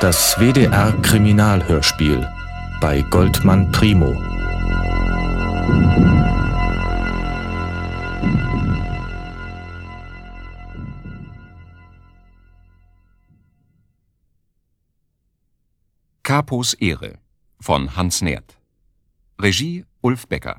Das WDR-Kriminalhörspiel bei Goldmann Primo. Capos Ehre von Hans Nährt. Regie Ulf Becker.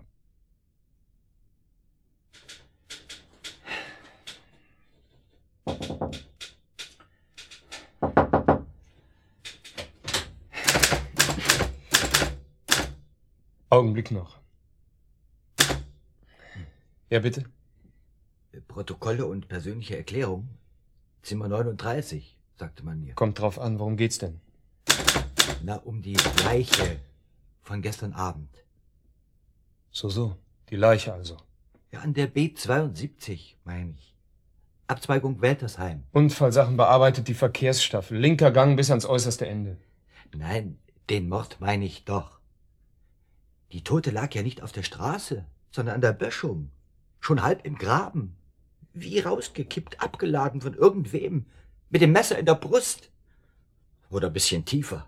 Augenblick noch. Ja, bitte? Protokolle und persönliche Erklärung. Zimmer 39, sagte man mir. Kommt drauf an, worum geht's denn? Na, um die Leiche von gestern Abend. So, die Leiche also. Ja, an der B72, meine ich. Abzweigung Weltersheim. Unfallsachen bearbeitet die Verkehrsstaffel. Linker Gang bis ans äußerste Ende. Nein, den Mord meine ich doch. Die Tote lag ja nicht auf der Straße, sondern an der Böschung. Schon halb im Graben. Wie rausgekippt, abgeladen von irgendwem. Mit dem Messer in der Brust. Oder ein bisschen tiefer.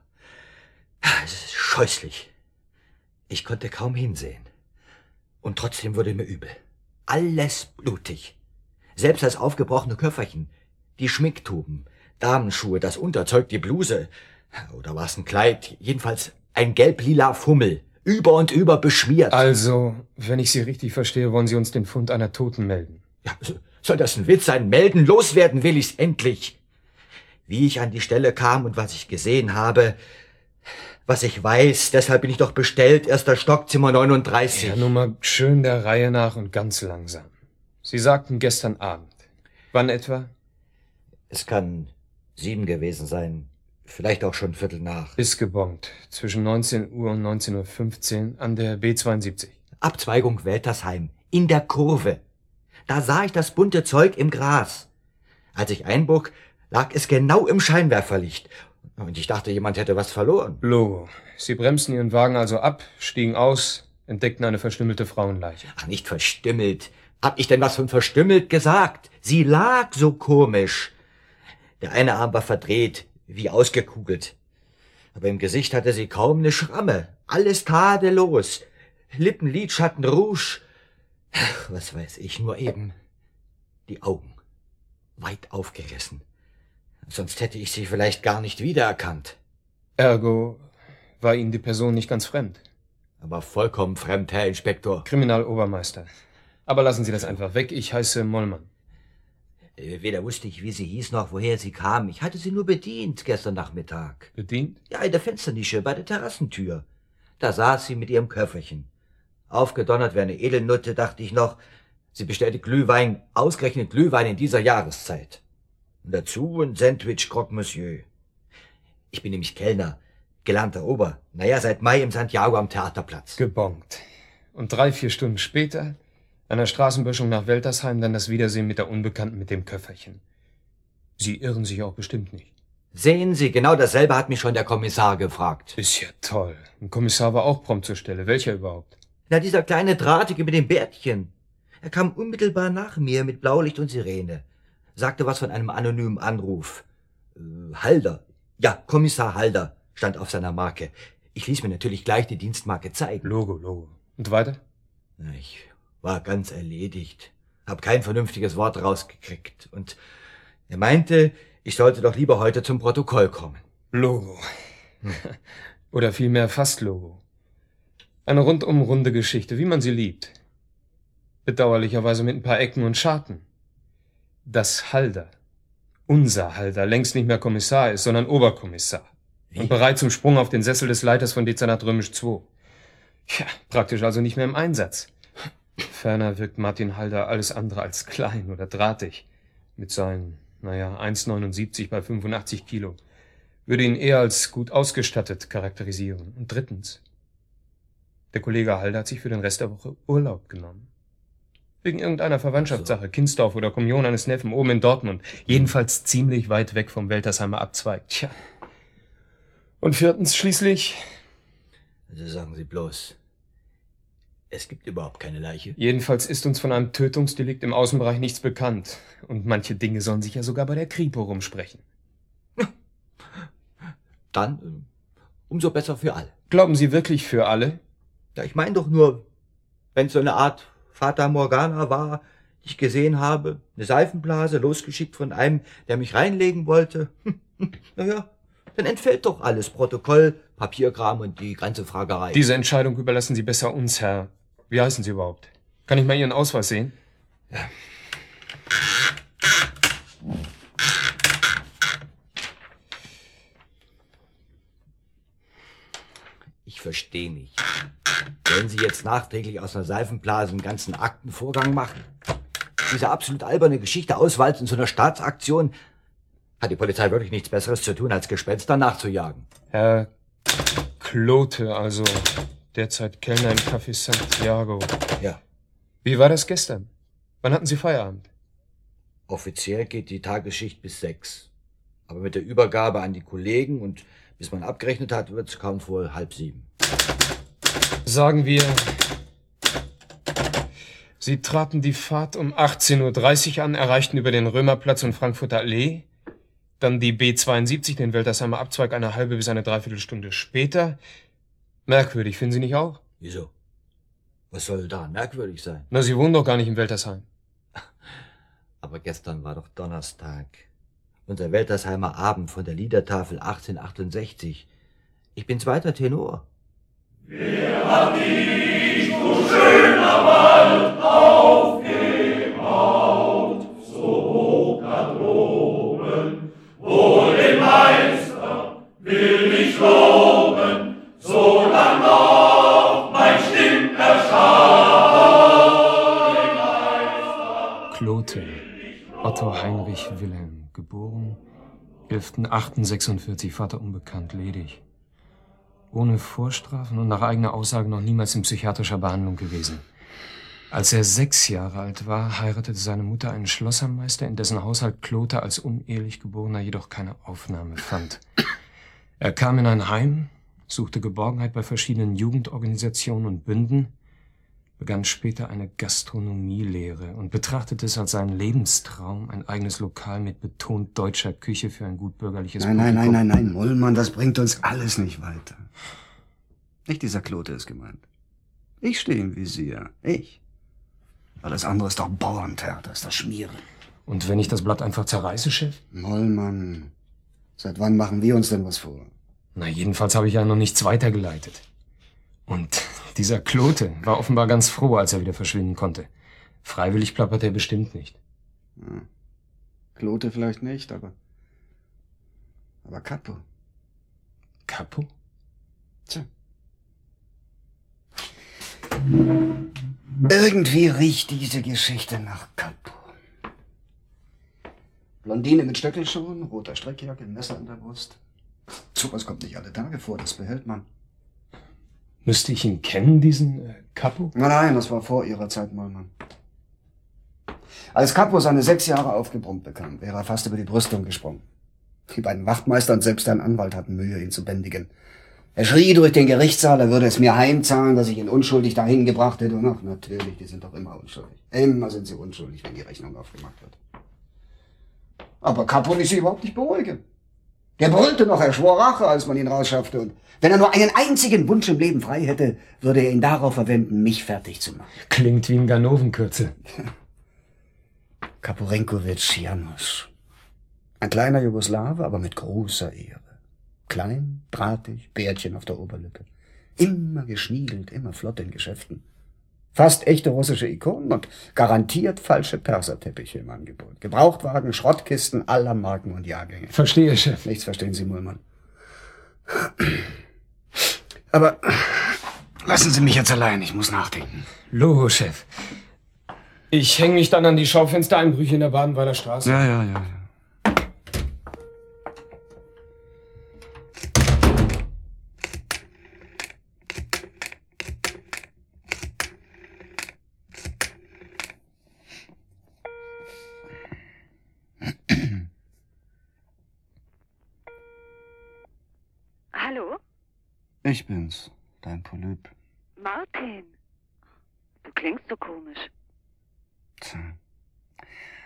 Es ist scheußlich. Ich konnte kaum hinsehen. Und trotzdem wurde mir übel. Alles blutig. Selbst das aufgebrochene Köfferchen, die Schminktuben, Damenschuhe, das Unterzeug, die Bluse. Oder war es ein Kleid? Jedenfalls ein gelb-lila Fummel. Über und über beschmiert. Also, wenn ich Sie richtig verstehe, wollen Sie uns den Fund einer Toten melden. Ja, soll das ein Witz sein? Melden, loswerden will ich's endlich. Wie ich an die Stelle kam und was ich gesehen habe, was ich weiß, deshalb bin ich doch bestellt, erster Stock, Zimmer 39. Ja, nun mal schön der Reihe nach und ganz langsam. Sie sagten gestern Abend. Wann etwa? Es kann 7 gewesen sein. Vielleicht auch schon 7:15. Ist gebongt. Zwischen 19 Uhr und 19.15 Uhr an der B72. Abzweigung Weltersheim. In der Kurve. Da sah ich das bunte Zeug im Gras. Als ich einbog, lag es genau im Scheinwerferlicht. Und ich dachte, jemand hätte was verloren. Logo. Sie bremsten Ihren Wagen also ab, stiegen aus, entdeckten eine verstümmelte Frauenleiche. Ach, nicht verstümmelt. Hab ich denn was von verstümmelt gesagt? Sie lag so komisch. Der eine Arm war verdreht, wie ausgekugelt. Aber im Gesicht hatte sie kaum eine Schramme. Alles tadellos. Lippen, Lidschatten, Rouge. Ach, was weiß ich, nur eben die Augen. Weit aufgerissen. Sonst hätte ich sie vielleicht gar nicht wiedererkannt. Ergo war Ihnen die Person nicht ganz fremd. Aber vollkommen fremd, Herr Inspektor. Kriminalobermeister. Aber lassen Sie das einfach weg. Ich heiße Mollmann. Weder wusste ich, wie sie hieß, noch woher sie kam. Ich hatte sie nur bedient gestern Nachmittag. Bedient? Ja, in der Fensternische bei der Terrassentür. Da saß sie mit ihrem Köfferchen. Aufgedonnert wie eine Edelnutte, dachte ich noch. Sie bestellte Glühwein, ausgerechnet Glühwein in dieser Jahreszeit. Und dazu ein Sandwich Croque Monsieur. Ich bin nämlich Kellner, gelernter Ober. Seit Mai im Santiago am Theaterplatz. Gebongt. Und 3-4 Stunden später, an der Straßenböschung nach Weltersheim, dann das Wiedersehen mit der Unbekannten mit dem Köfferchen. Sie irren sich auch bestimmt nicht. Sehen Sie, genau dasselbe hat mich schon der Kommissar gefragt. Ist ja toll. Ein Kommissar war auch prompt zur Stelle. Welcher überhaupt? Na, dieser kleine Drahtige mit dem Bärtchen. Er kam unmittelbar nach mir mit Blaulicht und Sirene. Sagte was von einem anonymen Anruf. Halder. Ja, Kommissar Halder stand auf seiner Marke. Ich ließ mir natürlich gleich die Dienstmarke zeigen. Logo. Und weiter? Ich war ganz erledigt. Hab kein vernünftiges Wort rausgekriegt. Und er meinte, ich sollte doch lieber heute zum Protokoll kommen. Logo. Oder vielmehr fast Logo. Eine rundum runde Geschichte, wie man sie liebt. Bedauerlicherweise mit ein paar Ecken und Scharten. Dass Halder, unser Halder, längst nicht mehr Kommissar ist, sondern Oberkommissar. Wie? Und bereit zum Sprung auf den Sessel des Leiters von Dezernat Römisch II. Ja, praktisch also nicht mehr im Einsatz. Ferner wirkt Martin Halder alles andere als klein oder drahtig. Mit seinen, 1,79 bei 85 Kilo. Würde ihn eher als gut ausgestattet charakterisieren. Und drittens, der Kollege Halder hat sich für den Rest der Woche Urlaub genommen. Wegen irgendeiner Verwandtschaftssache, Kindsdorf oder Kommunion eines Neffen oben in Dortmund. Jedenfalls ziemlich weit weg vom Weltersheimer Abzweig. Tja. Und viertens schließlich... Also sagen Sie bloß, es gibt überhaupt keine Leiche. Jedenfalls ist uns von einem Tötungsdelikt im Außenbereich nichts bekannt. Und manche Dinge sollen sich ja sogar bei der Kripo rumsprechen. Dann umso besser für alle. Glauben Sie wirklich für alle? Ja, ich meine doch nur, wenn es so eine Art Fata Morgana war, die ich gesehen habe, eine Seifenblase, losgeschickt von einem, der mich reinlegen wollte, naja, dann entfällt doch alles. Protokoll, Papierkram und die ganze Fragerei. Diese Entscheidung überlassen Sie besser uns, Herr. Wie heißen Sie überhaupt? Kann ich mal Ihren Ausweis sehen? Ja. Ich verstehe nicht. Wollen Sie jetzt nachträglich aus einer Seifenblase einen ganzen Aktenvorgang machen? Diese absolut alberne Geschichte auswalzen in so einer Staatsaktion, hat die Polizei wirklich nichts Besseres zu tun, als Gespenster nachzujagen. Herr Klote, also derzeit Kellner im Café Santiago. Ja. Wie war das gestern? Wann hatten Sie Feierabend? Offiziell geht die Tagesschicht bis 6. Aber mit der Übergabe an die Kollegen und bis man abgerechnet hat, wird es kaum vor 6:30. Sagen wir, Sie traten die Fahrt um 18:30 Uhr an, erreichten über den Römerplatz und Frankfurter Allee, dann die B72, den Weltersheimer Abzweig, eine halbe bis eine Dreiviertelstunde später. Merkwürdig, finden Sie nicht auch? Wieso? Was soll da merkwürdig sein? Na, Sie wohnen doch gar nicht in Weltersheim. Aber gestern war doch Donnerstag. Unser Weltersheimer Abend von der Liedertafel 1868. Ich bin zweiter Tenor. Wer hat dich, du schöner Wald, aufgebaut, so hoch da droben, wohl den Meister will ich loben, solang noch mein Stimm erschallt. Klote, Otto Heinrich Wilhelm, geboren 11.08.46, Vater unbekannt, ledig. Ohne Vorstrafen und nach eigener Aussage noch niemals in psychiatrischer Behandlung gewesen. Als er 6 Jahre alt war, heiratete seine Mutter einen Schlossermeister, in dessen Haushalt Klote als unehelich Geborener jedoch keine Aufnahme fand. Er kam in ein Heim, suchte Geborgenheit bei verschiedenen Jugendorganisationen und Bünden, begann später eine Gastronomielehre und betrachtete es als seinen Lebenstraum, ein eigenes Lokal mit betont deutscher Küche für ein gutbürgerliches Publikum. Nein, Mullmann, das bringt uns alles nicht weiter. Nicht dieser Klote ist gemeint. Ich stehe im Visier. Ich. Alles andere ist doch Bauerntheater, ist das Schmieren. Und wenn ich das Blatt einfach zerreiße, Chef? Mullmann, seit wann machen wir uns denn was vor? Na, jedenfalls habe ich ja noch nichts weitergeleitet. Und dieser Klote war offenbar ganz froh, als er wieder verschwinden konnte. Freiwillig plappert er bestimmt nicht. Ja. Klote vielleicht nicht, aber Capo. Capo? Tja. Irgendwie riecht diese Geschichte nach Capo. Blondine mit Stöckelschuhen, roter Strickjacke, ein Messer in der Brust. Sowas kommt nicht alle Tage vor, das behält man. Müsste ich ihn kennen, diesen Capo? Nein, das war vor ihrer Zeit, Mullmann. Als Capo seine 6 Jahre aufgebrummt bekam, wäre er fast über die Brüstung gesprungen. Die beiden Wachtmeister und selbst ein Anwalt hatten Mühe, ihn zu bändigen. Er schrie durch den Gerichtssaal, er würde es mir heimzahlen, dass ich ihn unschuldig dahin gebracht hätte. Und ach, natürlich, die sind doch immer unschuldig. Immer sind sie unschuldig, wenn die Rechnung aufgemacht wird. Aber Capo ließ sich überhaupt nicht beruhigen. Der brüllte noch, er schwor Rache, als man ihn rausschaffte. Und wenn er nur einen einzigen Wunsch im Leben frei hätte, würde er ihn darauf verwenden, mich fertig zu machen. Klingt wie ein Ganovenkürzel. Kaporenkovic Janusz. Ein kleiner Jugoslawe, aber mit großer Ehre. Klein, drahtig, Bärtchen auf der Oberlippe. Immer geschniegelt, immer flott in Geschäften. Fast echte russische Ikonen und garantiert falsche Perserteppiche im Angebot. Gebrauchtwagen, Schrottkisten aller Marken und Jahrgänge. Verstehe, Chef. Nichts verstehen Sie, Mullmann. Aber lassen Sie mich jetzt allein, ich muss nachdenken. Logo, Chef. Ich hänge mich dann an die Schaufenstereinbrüche in der Badenweiler Straße. Ja. Hallo? Ich bin's, dein Polyp. Martin. Du klingst so komisch. Tja.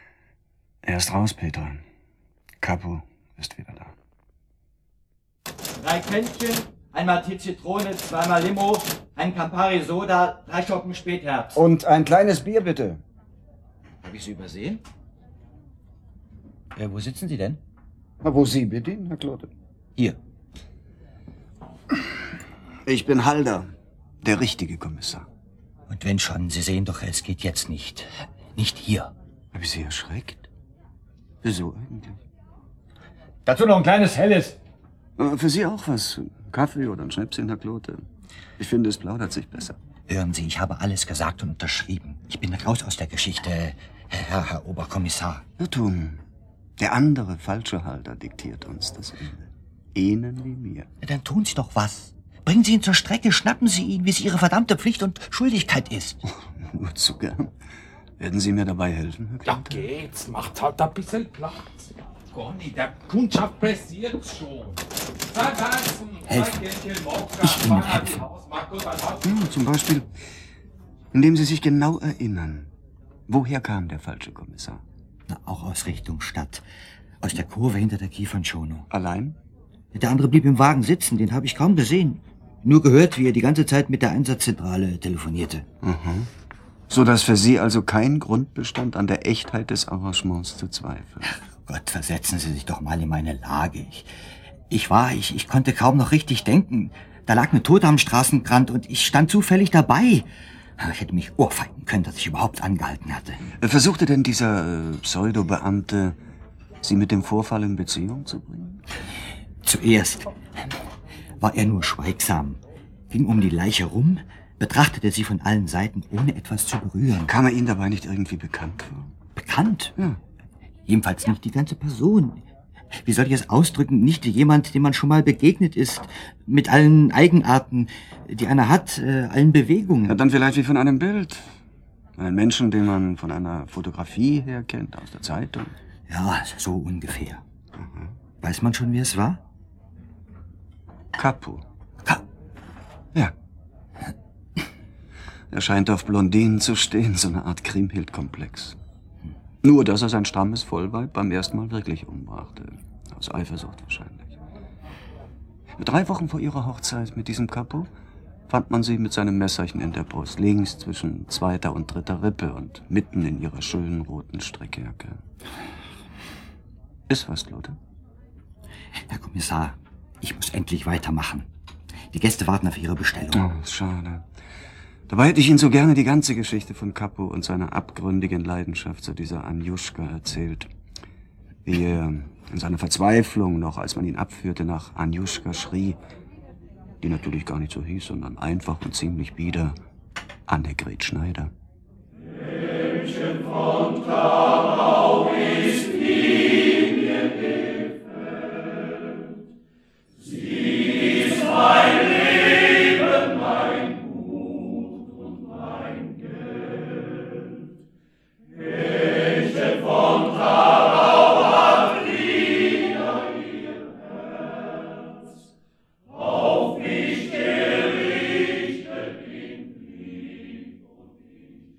Er ist raus, Petra. Capo ist wieder da. 3 Kännchen, einmal Tee Zitrone, 2-mal Limo, ein Campari Soda, 3 Schoppen Spätherbst. Und ein kleines Bier, bitte. Habe ich Sie übersehen? Wo sitzen Sie denn? Na, wo Sie bedienen, Herr Klote? Hier. Ich bin Halder, der richtige Kommissar. Und wenn schon, Sie sehen doch, es geht jetzt nicht. Nicht hier. Habe ich Sie erschreckt? Wieso eigentlich? Dazu noch ein kleines Helles. Für Sie auch was? Kaffee oder ein Schnäpschen, Herr Klote? Ich finde, es plaudert sich besser. Hören Sie, ich habe alles gesagt und unterschrieben. Ich bin raus aus der Geschichte, Herr Oberkommissar. Irrtum. Der andere falsche Halter diktiert uns das Ende. Ihnen wie mir. Ja, dann tun Sie doch was. Bringen Sie ihn zur Strecke, schnappen Sie ihn, wie es Ihre verdammte Pflicht und Schuldigkeit ist. Nur zu gern. Werden Sie mir dabei helfen, Herr Ja, Klote? geht's. Macht halt ein bisschen Platz. Conny, der Kundschaft pressiert schon. Vergessen. Helfen. Ich Ihnen helfen. Zum Beispiel, indem Sie sich genau erinnern. Woher kam der falsche Kommissar? Na, auch aus Richtung Stadt. Aus der Kurve hinter der Kiefernschonung. Allein? Der andere blieb im Wagen sitzen, den habe ich kaum gesehen. Nur gehört, wie er die ganze Zeit mit der Einsatzzentrale telefonierte. Mhm. So dass für Sie also kein Grund bestand, an der Echtheit des Arrangements zu zweifeln. Gott, versetzen Sie sich doch mal in meine Lage. Ich konnte kaum noch richtig denken. Da lag eine Tote am Straßenrand und ich stand zufällig dabei. Ich hätte mich ohrfeigen können, dass ich überhaupt angehalten hatte. Versuchte denn dieser Pseudobeamte, Sie mit dem Vorfall in Beziehung zu bringen? Zuerst war er nur schweigsam, ging um die Leiche rum, betrachtete sie von allen Seiten, ohne etwas zu berühren. Kam er Ihnen dabei nicht irgendwie bekannt vor? Bekannt? Ja. Jedenfalls nicht die ganze Person. Wie soll ich es ausdrücken? Nicht jemand, dem man schon mal begegnet ist. Mit allen Eigenarten, die einer hat, allen Bewegungen. Ja, dann vielleicht wie von einem Bild. Einen Menschen, den man von einer Fotografie her kennt, aus der Zeitung. Ja, so ungefähr. Weiß man schon, wer es war? Capo. Ja. Er scheint auf Blondinen zu stehen, so eine Art Kriemhild-Komplex. Nur, dass er sein strammes Vollweib beim ersten Mal wirklich umbrachte. Aus Eifersucht wahrscheinlich. 3 Wochen vor ihrer Hochzeit mit diesem Capo fand man sie mit seinem Messerchen in der Brust, links zwischen 2. und 3. Rippe und mitten in ihrer schönen roten Strickjacke. Ist was, Klote? Herr Kommissar, ich muss endlich weitermachen. Die Gäste warten auf ihre Bestellung. Oh, schade. Dabei hätte ich Ihnen so gerne die ganze Geschichte von Capo und seiner abgründigen Leidenschaft zu dieser Anjuschka erzählt. Wie er in seiner Verzweiflung noch, als man ihn abführte, nach Anjuschka schrie, die natürlich gar nicht so hieß, sondern einfach und ziemlich bieder Annegret Schneider. Mädchen von Klarau ist nie mir gefällt. Sie ist mein Leben, mein Gut und mein Geld. Mädchen von Klarau hat wieder ihr Herz auf mich gerichtet in Lieb und in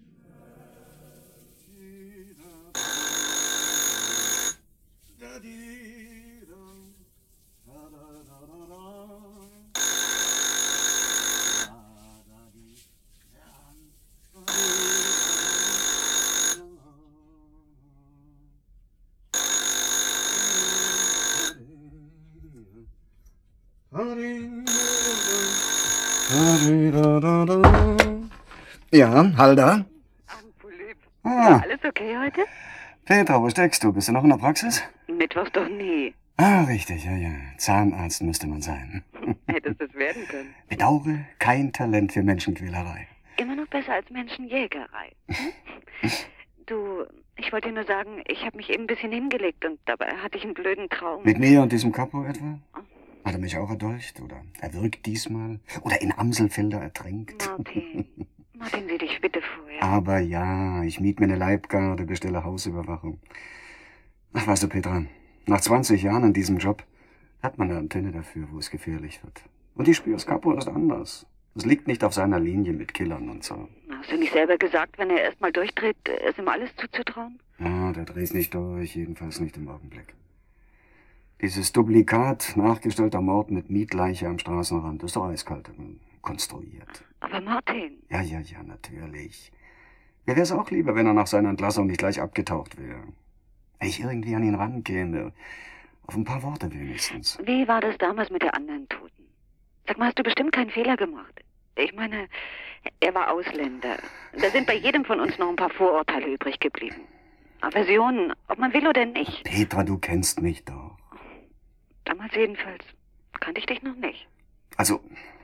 Ja, Halder? Ampulit. Ah, Alles okay heute? Petra, wo steckst du? Bist du noch in der Praxis? Mittwoch doch nie. Ah, richtig, ja. Zahnarzt müsste man sein. Hättest es werden können. Bedauere, kein Talent für Menschenquälerei. Immer noch besser als Menschenjägerei. Hm? Du, ich wollte dir nur sagen, ich habe mich eben ein bisschen hingelegt und dabei hatte ich einen blöden Traum. Mit mir und diesem Capo etwa? Hat er mich auch erdolcht? Oder erwürgt diesmal? Oder in Amselfelder ertränkt? Martin, sieh dich bitte vorher. Aber ja, ich miet mir eine Leibgarde, bestelle Hausüberwachung. Ach, weißt du, Petra, nach 20 Jahren in diesem Job hat man eine Antenne dafür, wo es gefährlich wird. Und ich spüre, das Capo ist anders. Es liegt nicht auf seiner Linie mit Killern und so. Hast du nicht selber gesagt, wenn er erst mal durchdreht, ist ihm alles zuzutrauen? Ja, der dreht nicht durch, jedenfalls nicht im Augenblick. Dieses Duplikat, nachgestellter Mord mit Mietleiche am Straßenrand, ist doch eiskalt konstruiert. Aber Martin... Ja, natürlich. Mir wär's auch lieber, wenn er nach seiner Entlassung nicht gleich abgetaucht wäre. Wenn ich irgendwie an ihn rangehe, auf ein paar Worte wenigstens. Wie war das damals mit der anderen Toten? Sag mal, hast du bestimmt keinen Fehler gemacht? Ich meine, er war Ausländer. Da sind bei jedem von uns noch ein paar Vorurteile übrig geblieben. Aversionen, ob man will oder nicht. Petra, du kennst mich doch. Damals jedenfalls kannte ich dich noch nicht. Also,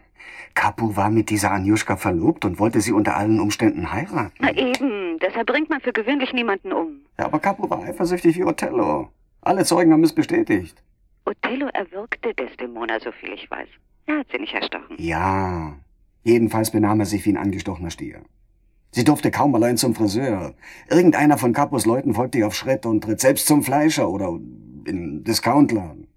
Capo war mit dieser Anjuschka verlobt und wollte sie unter allen Umständen heiraten. Na eben, deshalb bringt man für gewöhnlich niemanden um. Ja, aber Capo war eifersüchtig wie Othello. Alle Zeugen haben es bestätigt. Othello erwürgte Desdemona, soviel ich weiß. Er hat sie nicht erstochen. Ja, jedenfalls benahm er sich wie ein angestochener Stier. Sie durfte kaum allein zum Friseur. Irgendeiner von Capos Leuten folgte ihr auf Schritt und ritt selbst zum Fleischer oder in den Discountladen.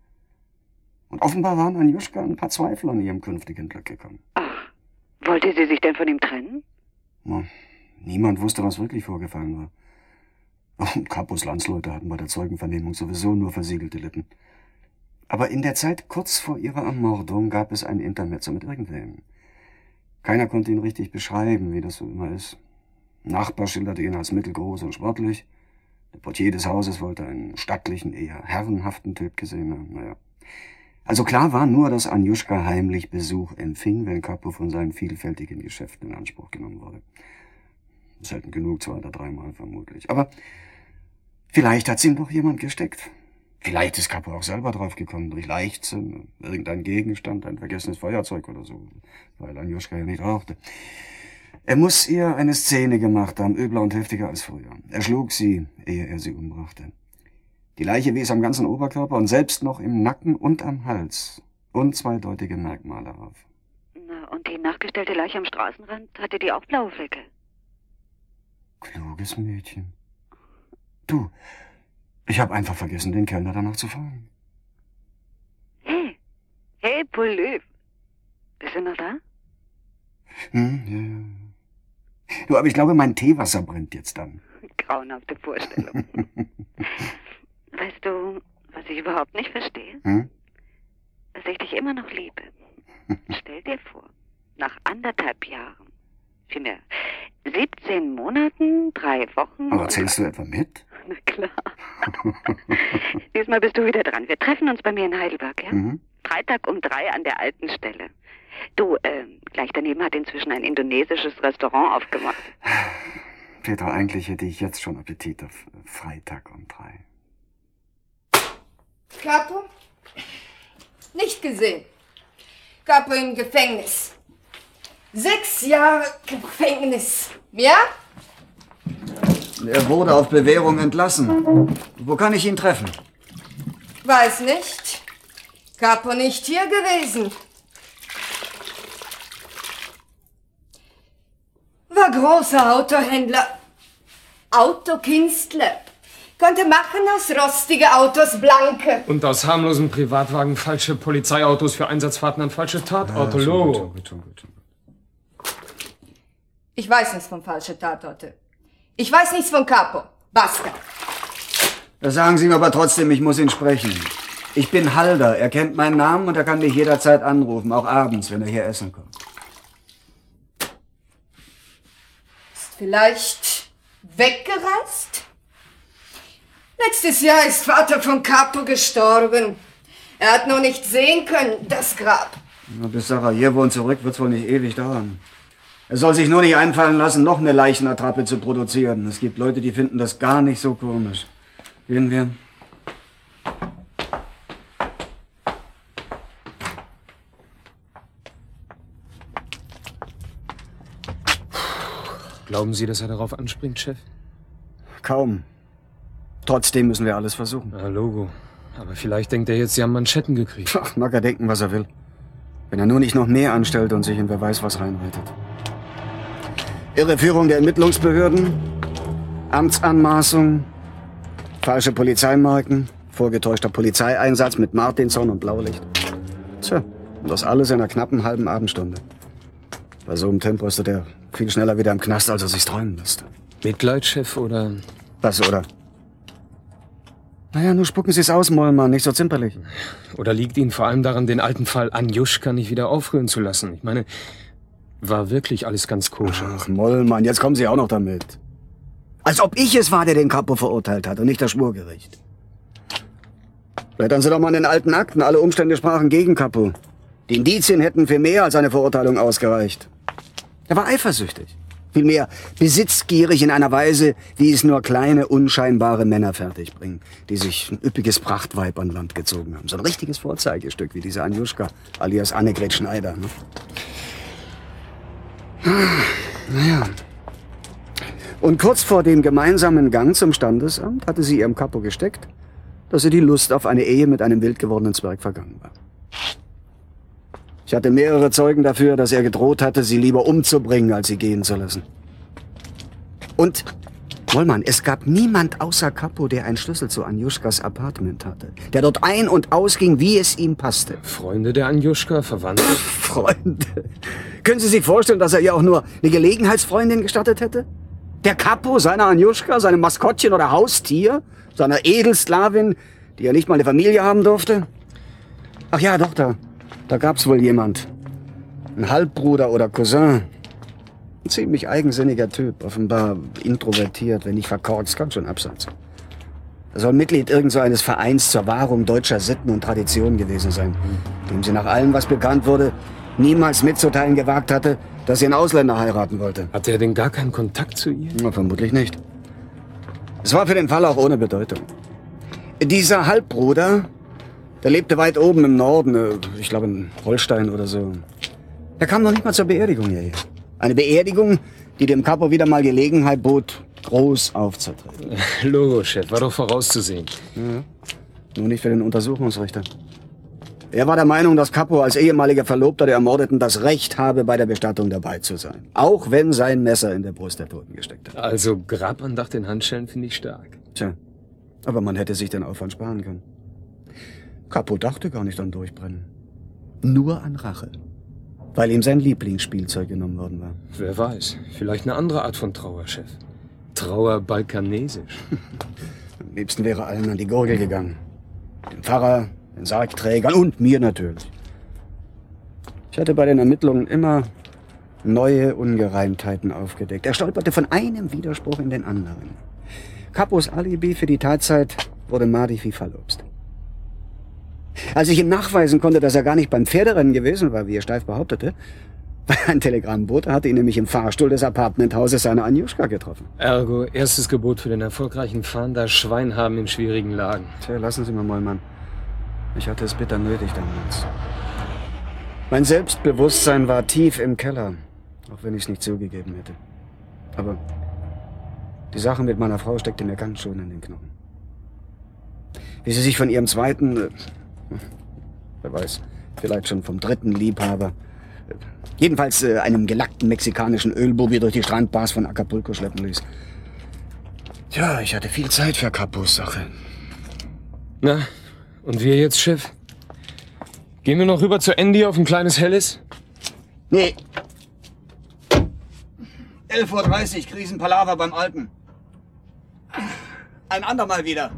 Und offenbar waren Anjuschka ein paar Zweifel an ihrem künftigen Glück gekommen. Ach, wollte sie sich denn von ihm trennen? Na, niemand wusste, was wirklich vorgefallen war. Und Capos Landsleute hatten bei der Zeugenvernehmung sowieso nur versiegelte Lippen. Aber in der Zeit kurz vor ihrer Ermordung gab es ein Intermezzo mit irgendwem. Keiner konnte ihn richtig beschreiben, wie das so immer ist. Ein Nachbar schilderte ihn als mittelgroß und sportlich. Der Portier des Hauses wollte einen stattlichen, eher herrenhaften Typ gesehen haben. Naja. Also klar war nur, dass Anjuschka heimlich Besuch empfing, wenn Capo von seinen vielfältigen Geschäften in Anspruch genommen wurde. Selten genug, 2 oder 3 Mal vermutlich. Aber vielleicht hat's ihm doch jemand gesteckt. Vielleicht ist Capo auch selber draufgekommen, durch Leichtsinn, irgendein Gegenstand, ein vergessenes Feuerzeug oder so, weil Anjuschka ja nicht rauchte. Er muss ihr eine Szene gemacht haben, übler und heftiger als früher. Er schlug sie, ehe er sie umbrachte. Die Leiche wies am ganzen Oberkörper und selbst noch im Nacken und am Hals unzweideutige Merkmale auf. Na, und die nachgestellte Leiche am Straßenrand, hatte die auch blaue Flecke? Kluges Mädchen. Du, ich habe einfach vergessen, den Kellner danach zu fragen. Hey, Polyp. Bist du noch da? Ja. Du, aber ich glaube, mein Teewasser brennt jetzt dann. Grauenhafte Vorstellung. Weißt du, was ich überhaupt nicht verstehe? Dass ich dich immer noch liebe. Stell dir vor, nach 1,5 Jahren, vielmehr 17 Monaten, 3 Wochen... Aber zählst du etwa mit? Na klar. Diesmal bist du wieder dran. Wir treffen uns bei mir in Heidelberg, ja? Freitag um 3 an der alten Stelle. Du, gleich daneben hat inzwischen ein indonesisches Restaurant aufgemacht. Petra, eigentlich hätte ich jetzt schon Appetit auf Freitag um 3. Capo? Nicht gesehen. Capo im Gefängnis. 6 Jahre Gefängnis. Ja? Er wurde auf Bewährung entlassen. Wo kann ich ihn treffen? Weiß nicht. Capo nicht hier gewesen. War großer Autohändler. Autokünstler. Konnte machen aus rostige Autos blanke. Und aus harmlosen Privatwagen falsche Polizeiautos für Einsatzfahrten an falsche Tatorte. Logo. Gut. Ich weiß nichts von falschen Tatorte. Ich weiß nichts von Capo. Basta. Das sagen Sie mir aber trotzdem, ich muss ihn sprechen. Ich bin Halder, er kennt meinen Namen und er kann mich jederzeit anrufen, auch abends, wenn er hier essen kommt. Ist vielleicht weggereist? Letztes Jahr ist Vater von Capo gestorben. Er hat noch nicht sehen können, das Grab. Na, bis Sarajevo und zurück wird's wohl nicht ewig dauern. Er soll sich nur nicht einfallen lassen, noch eine Leichenattrappe zu produzieren. Es gibt Leute, die finden das gar nicht so komisch. Gehen wir? Glauben Sie, dass er darauf anspringt, Chef? Kaum. Trotzdem müssen wir alles versuchen. Ja, Logo. Aber vielleicht denkt er jetzt, Sie haben Manschetten gekriegt. Ach, mag er denken, was er will. Wenn er nur nicht noch mehr anstellt und sich in wer weiß was reinreitet. Irreführung der Ermittlungsbehörden, Amtsanmaßung, falsche Polizeimarken, vorgetäuschter Polizeieinsatz mit Martinson und Blaulicht. Tja, und das alles in einer knappen halben Abendstunde. Bei so einem Tempo ist der viel schneller wieder im Knast, als er sich's träumen lässt. Mitleid, Chef, oder? Was, oder? Naja, nur spucken Sie es aus, Mollmann, nicht so zimperlich. Oder liegt Ihnen vor allem daran, den alten Fall Anjuschka nicht wieder aufrühren zu lassen? Ich meine, war wirklich alles ganz koscher. Ach, Mollmann, jetzt kommen Sie auch noch damit. Als ob ich es war, der den Capo verurteilt hat und nicht das Schwurgericht. Blättern Sie doch mal in den alten Akten. Alle Umstände sprachen gegen Capo. Die Indizien hätten für mehr als eine Verurteilung ausgereicht. Er war eifersüchtig. Vielmehr besitzgierig in einer Weise, wie es nur kleine, unscheinbare Männer fertigbringen, die sich ein üppiges Prachtweib an Land gezogen haben. So ein richtiges Vorzeigestück wie diese Anjuschka, alias Annegret Schneider. Ne? Naja. Und kurz vor dem gemeinsamen Gang zum Standesamt hatte sie ihrem Capo gesteckt, dass ihr die Lust auf eine Ehe mit einem wild gewordenen Zwerg vergangen war. Ich hatte mehrere Zeugen dafür, dass er gedroht hatte, sie lieber umzubringen, als sie gehen zu lassen. Und, Mollmann, es gab niemand außer Capo, der einen Schlüssel zu Anjuschkas Apartment hatte. Der dort ein- und ausging, wie es ihm passte. Freunde der Anjuschka, Verwandte? Freunde. Können Sie sich vorstellen, dass er ihr auch nur eine Gelegenheitsfreundin gestattet hätte? Der Capo, seiner Anjuschka, seinem Maskottchen oder Haustier, seiner Edelsklavin, die ja nicht mal eine Familie haben durfte? Ach ja, doch, da gab's wohl jemand. Ein Halbbruder oder Cousin. Ein ziemlich eigensinniger Typ, offenbar introvertiert, wenn nicht verkorkst, ganz schön abseits. Er soll Mitglied irgend so eines Vereins zur Wahrung deutscher Sitten und Traditionen gewesen sein, dem sie nach allem, was bekannt wurde, niemals mitzuteilen gewagt hatte, dass sie einen Ausländer heiraten wollte. Hatte er denn gar keinen Kontakt zu ihr? Na, vermutlich nicht. Es war für den Fall auch ohne Bedeutung. Dieser Halbbruder, der lebte weit oben im Norden, ich glaube in Holstein oder so. Er kam noch nicht mal zur Beerdigung hierher. Eine Beerdigung, die dem Capo wieder mal Gelegenheit bot, groß aufzutreten. Logo, Chef, war doch vorauszusehen. Ja, nur nicht für den Untersuchungsrichter. Er war der Meinung, dass Capo als ehemaliger Verlobter der Ermordeten das Recht habe, bei der Bestattung dabei zu sein. Auch wenn sein Messer in der Brust der Toten gesteckt hat. Also Grabandacht in Handschellen finde ich stark. Tja, aber man hätte sich den Aufwand sparen können. Capo dachte gar nicht an Durchbrennen. Nur an Rache. Weil ihm sein Lieblingsspielzeug genommen worden war. Wer weiß, vielleicht eine andere Art von Trauer, Chef. Trauer balkanesisch. Am liebsten wäre allen an die Gurgel gegangen. Dem Pfarrer, den Sargträgern und mir natürlich. Ich hatte bei den Ermittlungen immer neue Ungereimtheiten aufgedeckt. Er stolperte von einem Widerspruch in den anderen. Capos Alibi für die Tatzeit wurde madig wie Fallobst. Als ich ihm nachweisen konnte, dass er gar nicht beim Pferderennen gewesen war, wie er steif behauptete, weil ein Telegrammbote hatte ihn nämlich im Fahrstuhl des Apartmenthauses seiner Anjuschka getroffen. Ergo, erstes Gebot für den erfolgreichen Fahnder, Schwein haben in schwierigen Lagen. Tja, lassen Sie mal, Mollmann. Ich hatte es bitter nötig damals. Mein Selbstbewusstsein war tief im Keller, auch wenn ich es nicht zugegeben hätte. Aber die Sache mit meiner Frau steckte mir ganz schön in den Knochen. Wie sie sich von ihrem zweiten, wer weiß, vielleicht schon vom dritten Liebhaber, jedenfalls einem gelackten mexikanischen Ölbubi durch die Strandbars von Acapulco schleppen ließ. Tja, ich hatte viel Zeit für Capos Sache. Na, und wir jetzt, Chef? Gehen wir noch rüber zu Andy auf ein kleines Helles? Nee. 11:30 Uhr, Krisenpalaver beim Alten. Ein andermal wieder.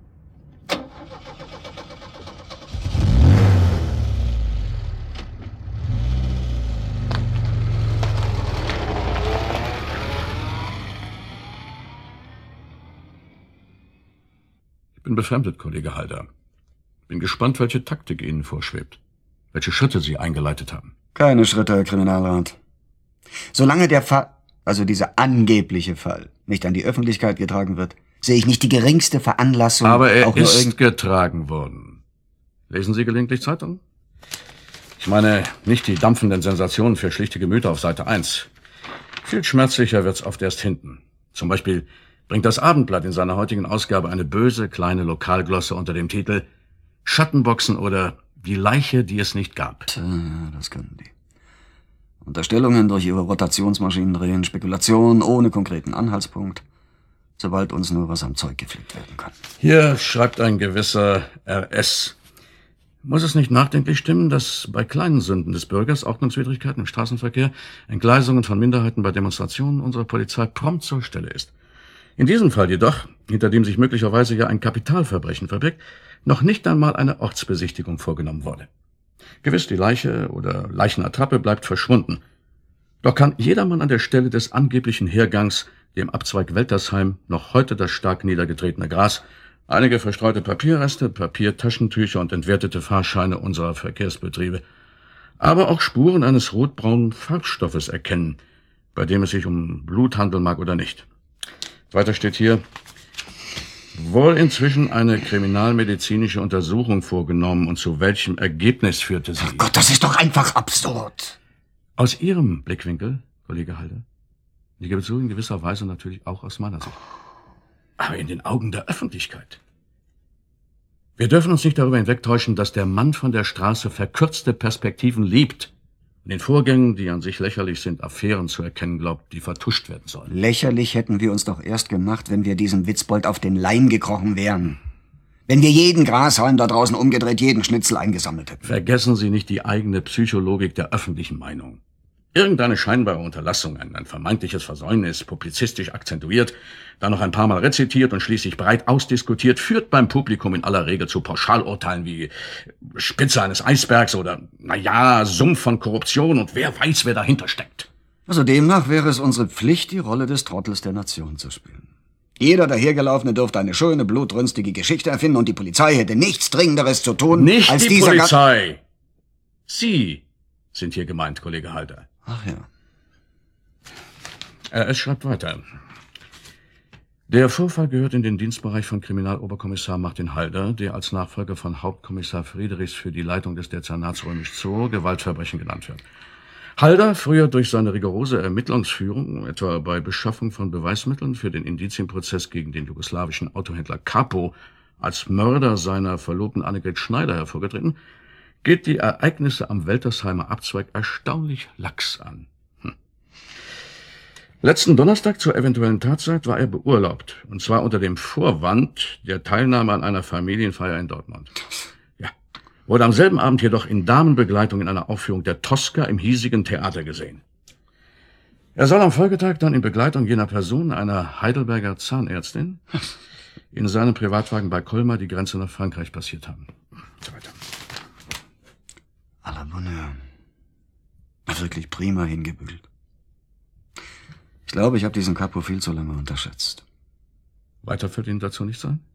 Ich bin befremdet, Kollege Halder. Bin gespannt, welche Taktik Ihnen vorschwebt. Welche Schritte Sie eingeleitet haben. Keine Schritte, Herr Kriminalrat. Solange der Fall, also dieser angebliche Fall, nicht an die Öffentlichkeit getragen wird, sehe ich nicht die geringste Veranlassung. Aber er auch nur ist getragen worden. Lesen Sie gelegentlich Zeitung? Ich meine, nicht die dampfenden Sensationen für schlichte Gemüter auf Seite 1. Viel schmerzlicher wird's oft erst hinten. Zum Beispiel bringt das Abendblatt in seiner heutigen Ausgabe eine böse kleine Lokalglosse unter dem Titel Schattenboxen oder Die Leiche, die es nicht gab. Tja, das können die. Unterstellungen durch ihre Rotationsmaschinen drehen, Spekulationen ohne konkreten Anhaltspunkt, sobald uns nur was am Zeug gepflegt werden kann. Hier schreibt ein gewisser R.S. Muss es nicht nachdenklich stimmen, dass bei kleinen Sünden des Bürgers, Ordnungswidrigkeiten im Straßenverkehr, Entgleisungen von Minderheiten bei Demonstrationen unserer Polizei prompt zur Stelle ist? In diesem Fall jedoch, hinter dem sich möglicherweise ja ein Kapitalverbrechen verbirgt, noch nicht einmal eine Ortsbesichtigung vorgenommen wurde. Gewiss, die Leiche oder Leichenattrappe bleibt verschwunden. Doch kann jedermann an der Stelle des angeblichen Hergangs, dem Abzweig Weltersheim, noch heute das stark niedergetretene Gras, einige verstreute Papierreste, Papiertaschentücher und entwertete Fahrscheine unserer Verkehrsbetriebe, aber auch Spuren eines rotbraunen Farbstoffes erkennen, bei dem es sich um Blut handeln mag oder nicht. Weiter steht hier: Wohl inzwischen eine kriminalmedizinische Untersuchung vorgenommen, und zu welchem Ergebnis führte sie? Ach Gott, das ist doch einfach absurd. Aus Ihrem Blickwinkel, Kollege Halder, ich gebe zu, in gewisser Weise natürlich auch aus meiner Sicht. Aber in den Augen der Öffentlichkeit. Wir dürfen uns nicht darüber hinwegtäuschen, dass der Mann von der Straße verkürzte Perspektiven liebt und in Vorgängen, die an sich lächerlich sind, Affären zu erkennen glaubt, die vertuscht werden sollen. Lächerlich hätten wir uns doch erst gemacht, wenn wir diesem Witzbold auf den Leim gekrochen wären. Wenn wir jeden Grashalm da draußen umgedreht, jeden Schnitzel eingesammelt hätten. Vergessen Sie nicht die eigene Psychologik der öffentlichen Meinung. Irgendeine scheinbare Unterlassung, ein vermeintliches Versäumnis, publizistisch akzentuiert, dann noch ein paar Mal rezitiert und schließlich breit ausdiskutiert, führt beim Publikum in aller Regel zu Pauschalurteilen wie Spitze eines Eisbergs oder, Sumpf von Korruption und wer weiß, wer dahinter steckt. Also demnach wäre es unsere Pflicht, die Rolle des Trottels der Nation zu spielen. Jeder Dahergelaufene dürfte eine schöne, blutrünstige Geschichte erfinden und die Polizei hätte nichts Dringenderes zu tun, nicht als die dieser Polizei. Sie sind hier gemeint, Kollege Halder. Ach ja. Es schreibt weiter. Der Vorfall gehört in den Dienstbereich von Kriminaloberkommissar Martin Halder, der als Nachfolger von Hauptkommissar Friedrichs für die Leitung des Dezernats Römisch-Zoo Gewaltverbrechen genannt wird. Halder, früher durch seine rigorose Ermittlungsführung, etwa bei Beschaffung von Beweismitteln für den Indizienprozess gegen den jugoslawischen Autohändler Capo, als Mörder seiner Verlobten Annegret Schneider hervorgetreten, geht die Ereignisse am Weltersheimer Abzweig erstaunlich lax an. Letzten Donnerstag zur eventuellen Tatzeit war er beurlaubt, und zwar unter dem Vorwand der Teilnahme an einer Familienfeier in Dortmund. Ja, wurde am selben Abend jedoch in Damenbegleitung in einer Aufführung der Tosca im hiesigen Theater gesehen. Er soll am Folgetag dann in Begleitung jener Person, einer Heidelberger Zahnärztin, in seinem Privatwagen bei Colmar die Grenze nach Frankreich passiert haben. So weiter. À la bonheur. Wirklich prima hingebügelt. Ich glaube, ich habe diesen Capo viel zu lange unterschätzt. Weiter fällt Ihnen dazu nichts ein?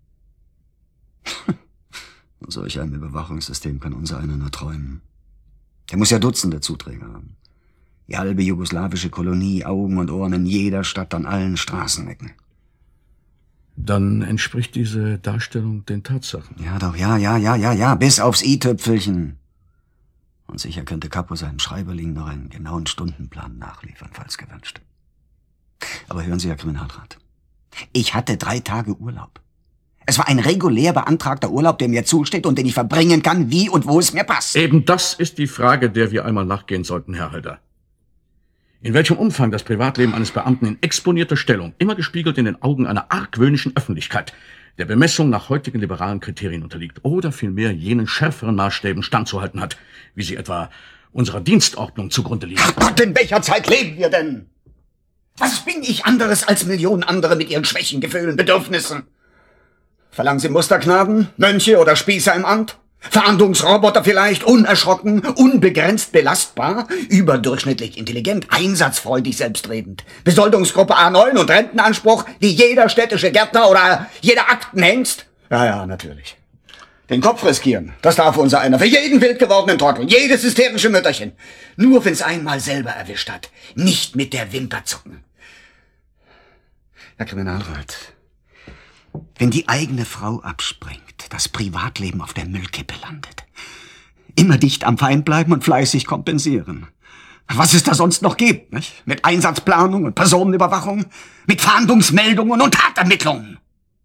Von solch einem Überwachungssystem kann unser einer nur träumen. Der muss ja Dutzende Zuträger haben. Die halbe jugoslawische Kolonie, Augen und Ohren in jeder Stadt, an allen Straßenecken. Dann entspricht diese Darstellung den Tatsachen. Ja doch, ja, bis aufs i-Tüpfelchen. Und sicher könnte Capo seinem Schreiberling noch einen genauen Stundenplan nachliefern, falls gewünscht. Aber hören Sie, Herr Kriminalrat, ich hatte 3 Tage Urlaub. Es war ein regulär beantragter Urlaub, der mir zusteht und den ich verbringen kann, wie und wo es mir passt. Eben das ist die Frage, der wir einmal nachgehen sollten, Herr Halder. In welchem Umfang das Privatleben eines Beamten in exponierter Stellung, immer gespiegelt in den Augen einer argwöhnischen Öffentlichkeit, der Bemessung nach heutigen liberalen Kriterien unterliegt oder vielmehr jenen schärferen Maßstäben standzuhalten hat, wie sie etwa unserer Dienstordnung zugrunde liegen. Ach Gott, in welcher Zeit leben wir denn? Was bin ich anderes als Millionen andere mit ihren Schwächen, Gefühlen, Bedürfnissen? Verlangen Sie Musterknaben, Mönche oder Spießer im Amt? Fahndungsroboter vielleicht, unerschrocken, unbegrenzt belastbar, überdurchschnittlich intelligent, einsatzfreudig selbstredend. Besoldungsgruppe A9 und Rentenanspruch wie jeder städtische Gärtner oder jeder Aktenhengst? Ja, natürlich. Den Kopf riskieren, das darf unser einer. Für jeden wild gewordenen Trottel, jedes hysterische Mütterchen. Nur wenn's einmal selber erwischt hat. Nicht mit der Wimper zucken. Herr Kriminalrat, wenn die eigene Frau abspringt, das Privatleben auf der Müllkippe landet, immer dicht am Feind bleiben und fleißig kompensieren. Was es da sonst noch gibt, nicht? Mit Einsatzplanung und Personenüberwachung, mit Fahndungsmeldungen und Tatermittlungen.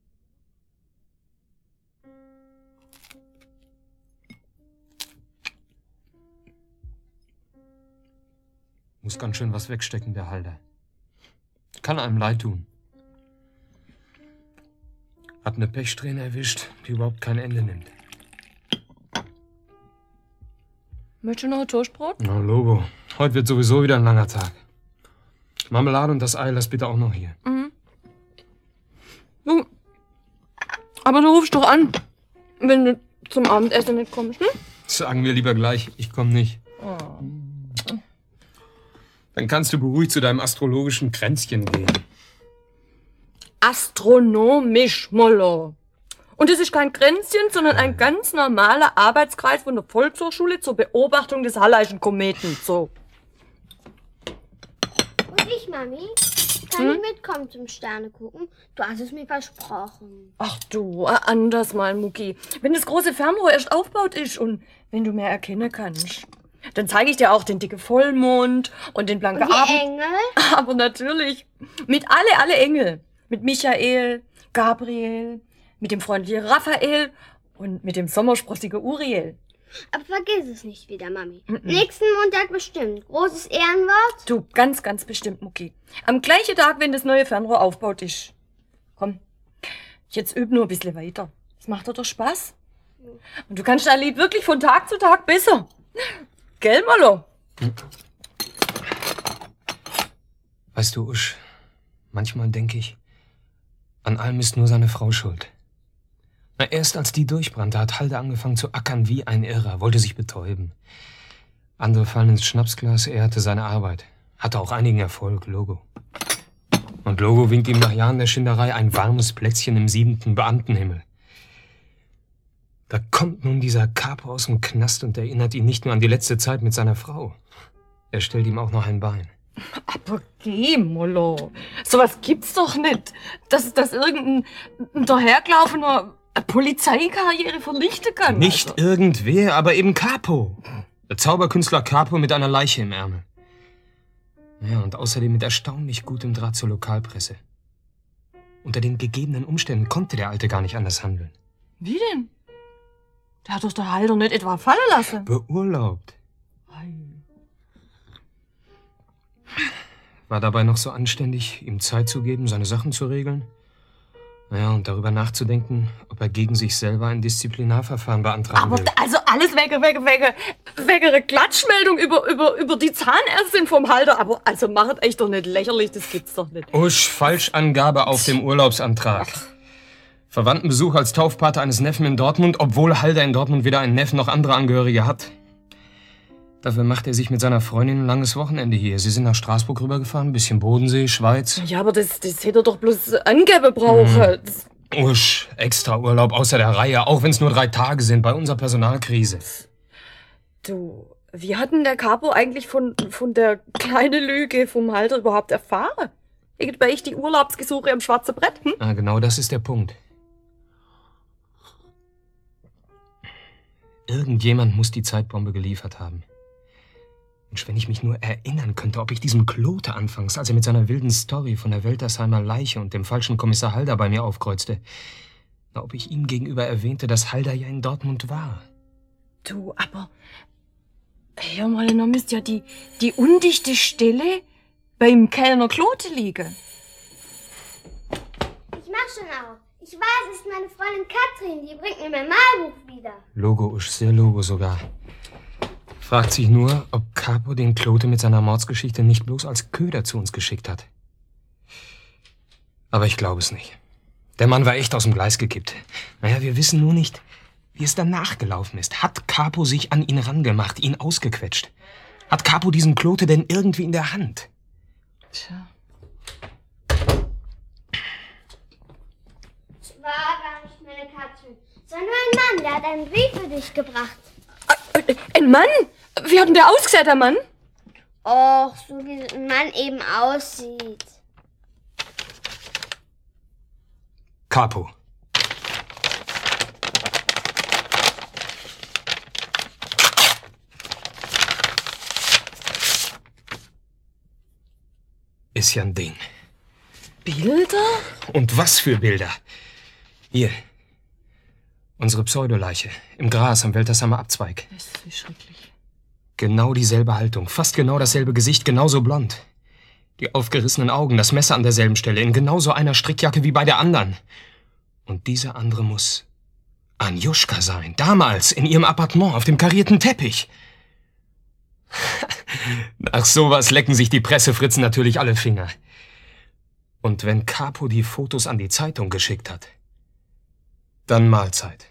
Muss ganz schön was wegstecken, der Halder. Kann einem leid tun. Hat eine Pechsträhne erwischt, die überhaupt kein Ende nimmt. Möchtest du noch ein Toastbrot? Na, Logo. Heute wird sowieso wieder ein langer Tag. Marmelade und das Ei, lass bitte auch noch hier. Mhm. Aber du rufst doch an, wenn du zum Abendessen nicht kommst, hm? Sagen wir lieber gleich, ich komme nicht. Oh. Dann kannst du beruhigt zu deinem astrologischen Kränzchen gehen. Astronomisch, Mollo. Und es ist kein Kränzchen, sondern ein ganz normaler Arbeitskreis von der Volkshochschule zur Beobachtung des Halleischen Kometen. So. Und ich, Mami? Kann ich mitkommen zum Sterne gucken? Du hast es mir versprochen. Ach du, anders mal, Mucki. Wenn das große Fernrohr erst aufgebaut ist und wenn du mehr erkennen kannst, dann zeige ich dir auch den dicke Vollmond und den blanke Und die Abend. Engel? Aber natürlich. Mit alle Engel. Mit Michael, Gabriel, mit dem freundlichen Raphael und mit dem sommersprossigen Uriel. Aber vergiss es nicht wieder, Mami. Nächsten Montag bestimmt. Großes Ehrenwort? Du, ganz, ganz bestimmt, Mucki. Am gleichen Tag, wenn das neue Fernrohr aufgebaut ist. Komm, jetzt üb nur ein bisschen weiter. Das macht doch Spaß. Und du kannst dein Lied wirklich von Tag zu Tag besser. Gell, Mollo? Weißt du, Usch, manchmal denke ich, an allem ist nur seine Frau schuld. Na, erst als die durchbrannte, hat Halder angefangen zu ackern wie ein Irrer, wollte sich betäuben. Andere fallen ins Schnapsglas, er hatte seine Arbeit. Hatte auch einigen Erfolg, Logo. Und Logo winkt ihm nach Jahren der Schinderei ein warmes Plätzchen im 7. Beamtenhimmel. Da kommt nun dieser Capo aus dem Knast und erinnert ihn nicht nur an die letzte Zeit mit seiner Frau. Er stellt ihm auch noch ein Bein. Aber geh, Mollo. Sowas gibt's doch nicht. Dass irgendein dahergelaufener Polizeikarriere vernichten kann. Nicht irgendwer, aber eben Capo. Der Zauberkünstler Capo mit einer Leiche im Ärmel. Ja, und außerdem mit erstaunlich gutem Draht zur Lokalpresse. Unter den gegebenen Umständen konnte der Alte gar nicht anders handeln. Wie denn? Der hat doch der Halder nicht etwa fallen lassen. Beurlaubt. War dabei noch so anständig, ihm Zeit zu geben, seine Sachen zu regeln. Naja, und darüber nachzudenken, ob er gegen sich selber ein Disziplinarverfahren beantragen will. Aber also alles wegen eine Klatschmeldung über die Zahnärztin vom Halder. Aber also macht echt doch nicht lächerlich, das gibt's doch nicht. Usch, Falschangabe auf dem Urlaubsantrag. Verwandtenbesuch als Taufpate eines Neffen in Dortmund, obwohl Halder in Dortmund weder einen Neffen noch andere Angehörige hat. Dafür macht er sich mit seiner Freundin ein langes Wochenende hier. Sie sind nach Straßburg rübergefahren, ein bisschen Bodensee, Schweiz. Ja, aber das hätte er doch bloß angeben brauchen. Usch, extra Urlaub außer der Reihe, auch wenn es nur 3 Tage sind, bei unserer Personalkrise. Du, wie hat denn der Capo eigentlich von der kleinen Lüge vom Halter überhaupt erfahren? Irgendwelche die Urlaubsgesuche am schwarzen Brett, hm? Ah, genau das ist der Punkt. Irgendjemand muss die Zeitbombe geliefert haben. Mensch, wenn ich mich nur erinnern könnte, ob ich diesem Klote anfangs, als er mit seiner wilden Story von der Weltersheimer Leiche und dem falschen Kommissar Halder bei mir aufkreuzte, ob ich ihm gegenüber erwähnte, dass Halder ja in Dortmund war. Du, aber hör mal, noch müsste ja die undichte Stelle beim Kellner Klote liegen. Ich mach schon auf. Ich weiß, es ist meine Freundin Katrin, die bringt mir mein Malbuch wieder. Logo, Usch, sehr Logo sogar. Fragt sich nur, ob Capo den Klote mit seiner Mordsgeschichte nicht bloß als Köder zu uns geschickt hat. Aber ich glaube es nicht. Der Mann war echt aus dem Gleis gekippt. Naja, wir wissen nur nicht, wie es danach gelaufen ist. Hat Capo sich an ihn rangemacht, ihn ausgequetscht? Hat Capo diesen Klote denn irgendwie in der Hand? Tja. Es war gar nicht meine Katrin, sondern ein Mann, der hat einen Brief für dich gebracht. Ein Mann? Wie hat denn der ausgesehen, der Mann? Och, so wie ein Mann eben aussieht. Capo. Ist ja ein Ding. Bilder? Und was für Bilder? Hier. Unsere Pseudoleiche. Im Gras am Weltersheimer Abzweig. Das ist wie schrecklich. Genau dieselbe Haltung. Fast genau dasselbe Gesicht. Genauso blond. Die aufgerissenen Augen. Das Messer an derselben Stelle. In genauso einer Strickjacke wie bei der anderen. Und diese andere muss Anjuschka sein. Damals in ihrem Appartement auf dem karierten Teppich. Nach sowas lecken sich die Pressefritzen natürlich alle Finger. Und wenn Capo die Fotos an die Zeitung geschickt hat, Dann Mahlzeit.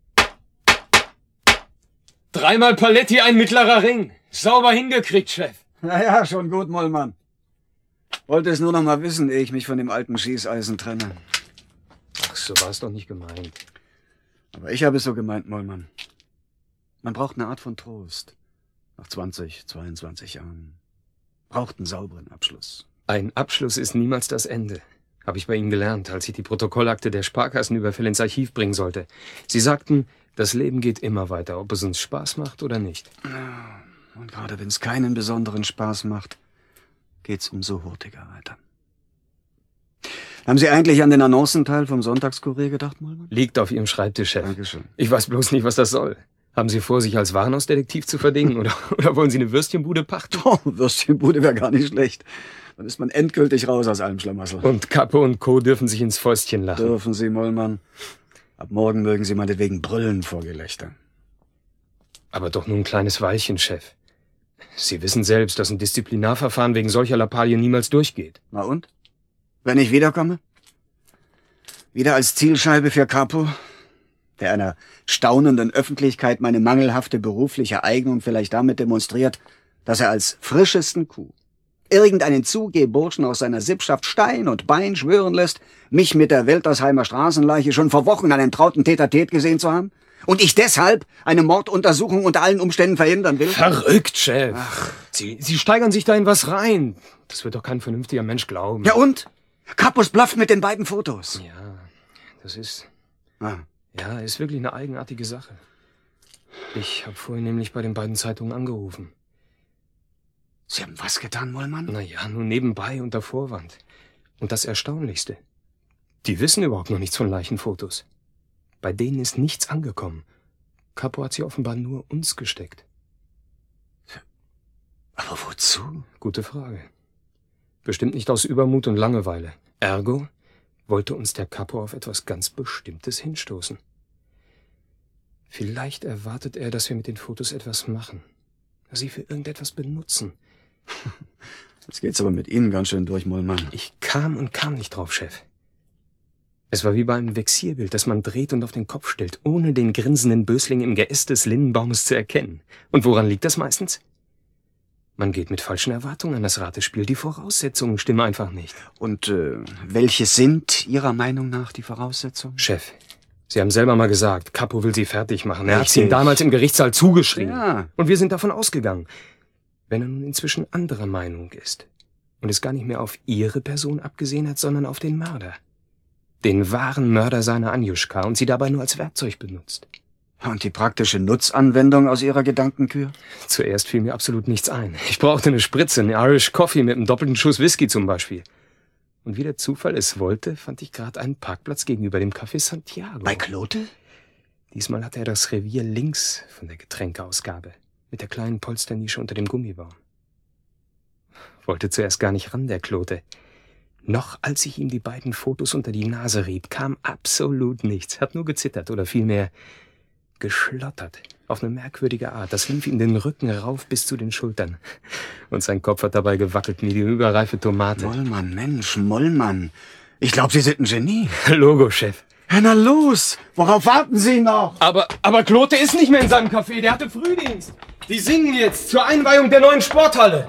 3-mal Paletti, ein mittlerer Ring. Sauber hingekriegt, Chef. Ja, schon gut, Mollmann. Wollte es nur noch mal wissen, ehe ich mich von dem alten Schießeisen trenne. Ach, so war es doch nicht gemeint. Aber ich habe es so gemeint, Mollmann. Man braucht eine Art von Trost. Nach 20, 22 Jahren. Braucht einen sauberen Abschluss. Ein Abschluss ist niemals das Ende. Habe ich bei Ihnen gelernt, als ich die Protokollakte der Sparkassenüberfälle ins Archiv bringen sollte. Sie sagten, das Leben geht immer weiter, ob es uns Spaß macht oder nicht. Ja, und gerade wenn es keinen besonderen Spaß macht, geht's umso hurtiger weiter. Haben Sie eigentlich an den Annoncenteil vom Sonntagskurier gedacht, Mollmann? Liegt auf Ihrem Schreibtisch, Chef. Dankeschön. Ich weiß bloß nicht, was das soll. Haben Sie vor, sich als Warenhausdetektiv zu verdingen? Oder wollen Sie eine Würstchenbude pachten? Oh, Würstchenbude wäre gar nicht schlecht. Dann ist man endgültig raus aus allem Schlamassel. Und Capo und Co. dürfen sich ins Fäustchen lachen. Dürfen Sie, Mollmann. Ab morgen mögen Sie meinetwegen brüllen vor Gelächter. Aber doch nur ein kleines Weilchen, Chef. Sie wissen selbst, dass ein Disziplinarverfahren wegen solcher Lappalien niemals durchgeht. Na und? Wenn ich wiederkomme? Wieder als Zielscheibe für Capo, der einer staunenden Öffentlichkeit meine mangelhafte berufliche Eignung vielleicht damit demonstriert, dass er als frischesten Kuh irgendeinen Zugehburschen aus seiner Sippschaft Stein und Bein schwören lässt, mich mit der Weltersheimer Straßenleiche schon vor Wochen an einem trauten Tête-à-Tête gesehen zu haben? Und ich deshalb eine Morduntersuchung unter allen Umständen verhindern will? Verrückt, Chef. Ach. Sie steigern sich da in was rein. Das wird doch kein vernünftiger Mensch glauben. Ja und? Capus blufft mit den beiden Fotos. Ja, das ist... Ja, ist wirklich eine eigenartige Sache. Ich habe vorhin nämlich bei den beiden Zeitungen angerufen. Sie haben was getan, Mollmann? Naja, nur nebenbei unter Vorwand. Und das Erstaunlichste. Die wissen überhaupt noch nichts von Leichenfotos. Bei denen ist nichts angekommen. Capo hat sie offenbar nur uns gesteckt. Aber wozu? Gute Frage. Bestimmt nicht aus Übermut und Langeweile. Ergo wollte uns der Capo auf etwas ganz Bestimmtes hinstoßen. Vielleicht erwartet er, dass wir mit den Fotos etwas machen. Sie für irgendetwas benutzen. Jetzt geht's aber mit Ihnen ganz schön durch, Mollmann. Ich kam nicht drauf, Chef. Es war wie bei einem Vexierbild, das man dreht und auf den Kopf stellt, ohne den grinsenden Bösling im Geäst des Linnenbaumes zu erkennen. Und woran liegt das meistens? Man geht mit falschen Erwartungen an das Ratespiel. Die Voraussetzungen stimmen einfach nicht. Und welche sind Ihrer Meinung nach die Voraussetzungen? Chef, Sie haben selber mal gesagt, Capo will Sie fertig machen. Er hat es Ihnen damals im Gerichtssaal zugeschrieben. Ja. Und wir sind davon ausgegangen. Wenn er nun inzwischen anderer Meinung ist und es gar nicht mehr auf Ihre Person abgesehen hat, sondern auf den Mörder. Den wahren Mörder seiner Anjuschka und sie dabei nur als Werkzeug benutzt. Und die praktische Nutzanwendung aus Ihrer Gedankenkür? Zuerst fiel mir absolut nichts ein. Ich brauchte eine Spritze, einen Irish Coffee mit einem doppelten Schuss Whisky zum Beispiel. Und wie der Zufall es wollte, fand ich gerade einen Parkplatz gegenüber dem Café Santiago. Bei Klote? Diesmal hatte er das Revier links von der Getränkeausgabe, mit der kleinen Polsternische unter dem Gummibaum. Wollte zuerst gar nicht ran, der Klote. Noch als ich ihm die beiden Fotos unter die Nase rieb, kam absolut nichts. Hat nur gezittert oder vielmehr geschlottert. Auf eine merkwürdige Art. Das lief ihm den Rücken rauf bis zu den Schultern. Und sein Kopf hat dabei gewackelt wie die überreife Tomate. Mollmann, Mensch, Mollmann. Ich glaube, Sie sind ein Genie. Logo, Chef. Ja, na los! Worauf warten Sie noch? Aber Klote ist nicht mehr in seinem Café. Der hatte Frühdienst. Die singen jetzt zur Einweihung der neuen Sporthalle.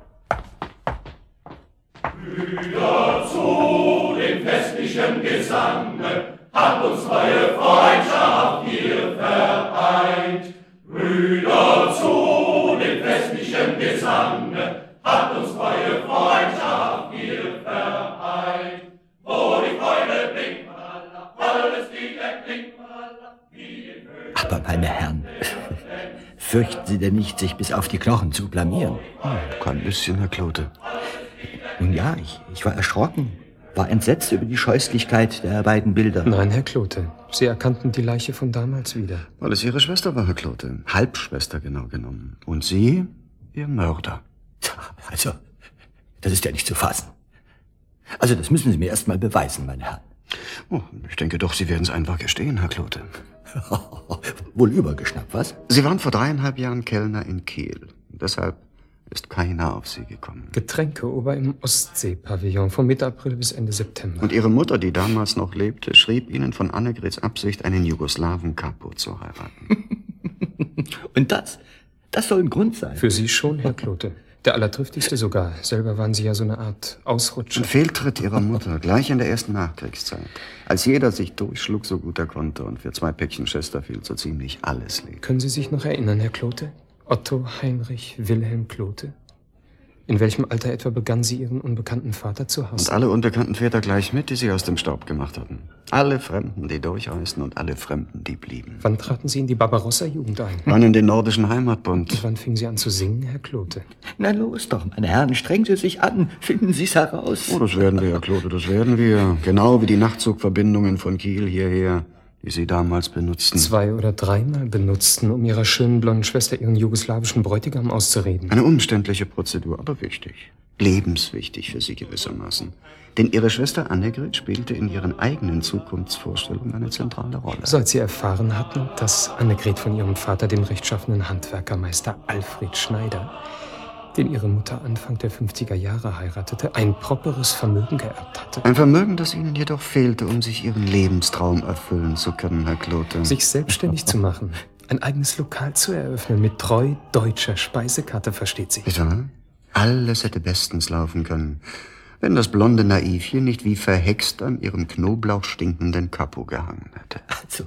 Brüder, zu dem festlichen Gesange hat uns neue Freundschaft hier vereint. Brüder, zu dem festlichen Gesange hat uns neue Freundschaft hier vereint. Wo die Freude blinkt, alles wieder klingt, wie in Höhe. Aber meine Herren, fürchten Sie denn nicht, sich bis auf die Knochen zu blamieren? Kein bisschen, Herr Klote. Nun ja, ich war erschrocken, war entsetzt über die Scheußlichkeit der beiden Bilder. Nein, Herr Klote, Sie erkannten die Leiche von damals wieder. Weil es Ihre Schwester war, Herr Klote. Halbschwester genau genommen. Und Sie, Ihr Mörder. Also, das ist ja nicht zu fassen. Also, das müssen Sie mir erst mal beweisen, meine Herren. Oh, ich denke doch, Sie werden es einfach gestehen, Herr Klote. Wohl übergeschnappt, was? Sie waren vor 3,5 Jahren Kellner in Kehl. Deshalb ist keiner auf sie gekommen. Getränkeober im Ostsee-Pavillon von Mitte April bis Ende September. Und ihre Mutter, die damals noch lebte, schrieb ihnen von Annegrets Absicht, einen Jugoslawen Capo zu heiraten. Und das soll ein Grund sein? Für Sie schon, Herr Klote. Der allertriftigste sogar. Selber waren Sie ja so eine Art Ausrutscher. Ein Fehltritt ihrer Mutter, gleich in der ersten Nachkriegszeit. Als jeder sich durchschlug, so gut er konnte, und für 2 Päckchen Chesterfield so ziemlich alles legte. Können Sie sich noch erinnern, Herr Klote? Otto Heinrich Wilhelm Klote? In welchem Alter etwa begann sie Ihren unbekannten Vater zu hassen? Und alle unbekannten Väter gleich mit, die sie aus dem Staub gemacht hatten. Alle Fremden, die durchreisten, und alle Fremden, die blieben. Wann traten Sie in die Barbarossa-Jugend ein? Wann in den Nordischen Heimatbund. Und wann fingen Sie an zu singen, Herr Klote? Na los doch, meine Herren, strengen Sie sich an. Finden Sie es heraus. Oh, das werden wir, Herr Klote, das werden wir. Genau wie die Nachtzugverbindungen von Kiel hierher, die Sie damals benutzten. 2 oder 3 Mal benutzten, um Ihrer schönen blonden Schwester ihren jugoslawischen Bräutigam auszureden. Eine umständliche Prozedur, aber wichtig. Lebenswichtig für Sie gewissermaßen. Denn Ihre Schwester Annegret spielte in Ihren eigenen Zukunftsvorstellungen eine zentrale Rolle. So als Sie erfahren hatten, dass Annegret von ihrem Vater, dem rechtschaffenen Handwerkermeister Alfred Schneider, den ihre Mutter Anfang der 50er Jahre heiratete, ein properes Vermögen geerbt hatte. Ein Vermögen, das Ihnen jedoch fehlte, um sich Ihren Lebenstraum erfüllen zu können, Herr Klote. Sich selbstständig zu machen, ein eigenes Lokal zu eröffnen mit treu deutscher Speisekarte, versteht sich. Bitte? Alles hätte bestens laufen können, wenn das blonde Naivchen nicht wie verhext an ihrem Knoblauch stinkenden Capo gehangen hätte. Also,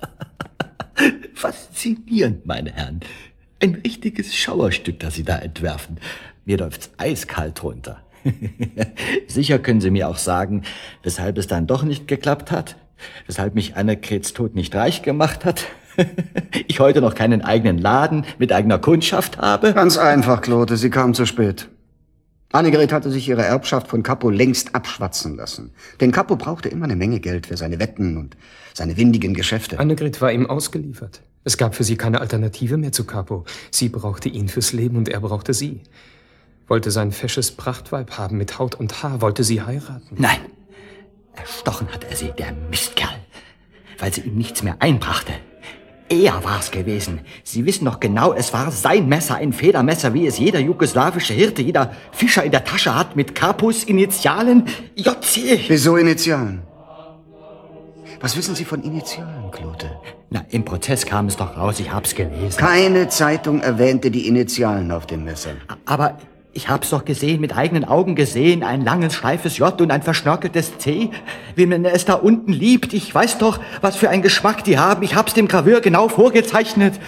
faszinierend, meine Herren. Ein richtiges Schauerstück, das Sie da entwerfen. Mir läuft's eiskalt runter. Sicher können Sie mir auch sagen, weshalb es dann doch nicht geklappt hat? Weshalb mich Annegrets Tod nicht reich gemacht hat? Ich heute noch keinen eigenen Laden mit eigener Kundschaft habe? Ganz einfach, Klote, sie kam zu spät. Annegret hatte sich ihre Erbschaft von Capo längst abschwatzen lassen. Denn Capo brauchte immer eine Menge Geld für seine Wetten und seine windigen Geschäfte. Annegret war ihm ausgeliefert. Es gab für sie keine Alternative mehr zu Capo. Sie brauchte ihn fürs Leben und er brauchte sie. Wollte sein fesches Prachtweib haben mit Haut und Haar, wollte sie heiraten. Nein, erstochen hat er sie, der Mistkerl, weil sie ihm nichts mehr einbrachte. Er war's gewesen. Sie wissen doch genau, es war sein Messer, ein Federmesser, wie es jeder jugoslawische Hirte, jeder Fischer in der Tasche hat, mit Capos Initialen JC. Wieso Initialen? Was wissen Sie von Initialen, Klote? Na, im Prozess kam es doch raus, ich hab's gelesen. Keine Zeitung erwähnte die Initialen auf den Messern. Aber ich hab's doch gesehen, mit eigenen Augen gesehen, ein langes, steifes J und ein verschnörkeltes C. Wie man es da unten liebt, ich weiß doch, was für einen Geschmack die haben. Ich hab's dem Graveur genau vorgezeichnet.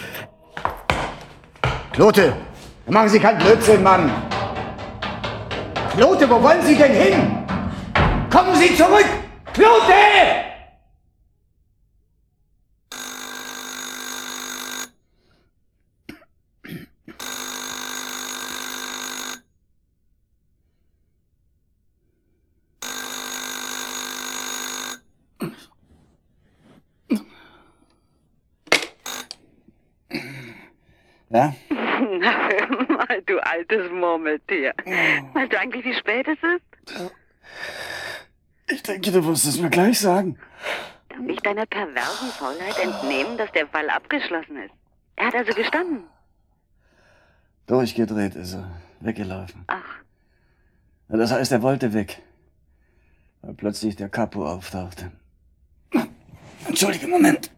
Klote, machen Sie keinen Blödsinn, Mann. Klote, wo wollen Sie denn hin? Kommen Sie zurück! Klote! Ja? Na, hör mal, du altes Murmeltier. Weißt du eigentlich, wie spät es ist? Ich denke, du wirst es mir gleich sagen. Darf ich deiner perversen Faulheit entnehmen, dass der Fall abgeschlossen ist? Er hat also gestanden. Durchgedreht ist er. Weggelaufen. Ach. Ja, das heißt, er wollte weg. Weil plötzlich der Capo auftauchte. Entschuldige, Moment.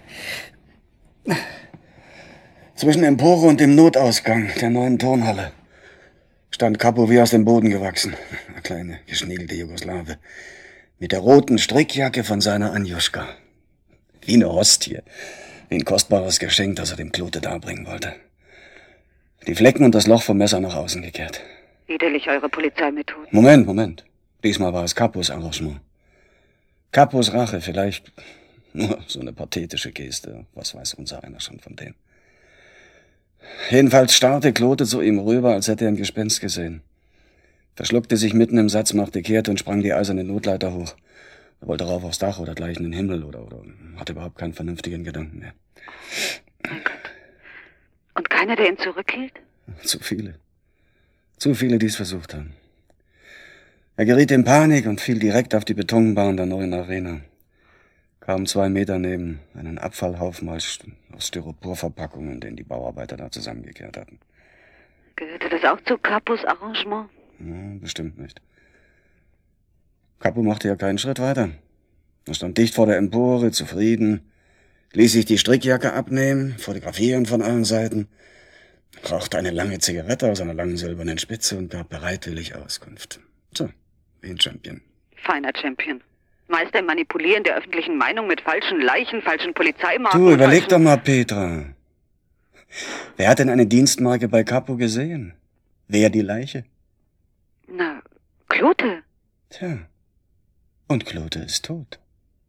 Zwischen Empore und dem Notausgang der neuen Turnhalle stand Capo wie aus dem Boden gewachsen. Eine kleine, geschniegelte Jugoslawe. Mit der roten Strickjacke von seiner Anjuschka. Wie eine Hostie. Wie ein kostbares Geschenk, das er dem Klote darbringen wollte. Die Flecken und das Loch vom Messer nach außen gekehrt. Widerlich eure Polizeimethoden. Moment. Diesmal war es Capos Arrangement. Capos Rache, vielleicht nur so eine pathetische Geste. Was weiß unser einer schon von dem. Jedenfalls starrte Klote zu ihm rüber, als hätte er ein Gespenst gesehen. Verschluckte sich mitten im Satz, machte kehrt und sprang die eiserne Notleiter hoch. Er wollte rauf aufs Dach oder gleich in den Himmel oder hatte überhaupt keinen vernünftigen Gedanken mehr. Mein Gott. Und keiner, der ihn zurückhielt? Zu viele. Zu viele, die es versucht haben. Er geriet in Panik und fiel direkt auf die Betonbahn der neuen Arena. Kaum 2 Meter neben einen Abfallhaufen aus Styroporverpackungen, den die Bauarbeiter da zusammengekehrt hatten. Gehörte das auch zu Capos Arrangement? Bestimmt nicht. Capo machte ja keinen Schritt weiter. Er stand dicht vor der Empore, zufrieden, ließ sich die Strickjacke abnehmen, fotografieren von allen Seiten, rauchte eine lange Zigarette aus einer langen silbernen Spitze und gab bereitwillig Auskunft. So, wie ein Champion. Feiner Champion. Meister im Manipulieren der öffentlichen Meinung mit falschen Leichen, falschen Polizeimarken. Du, überleg doch mal, Petra. Wer hat denn eine Dienstmarke bei Capo gesehen? Wer die Leiche? Na, Klote. Tja, und Klote ist tot.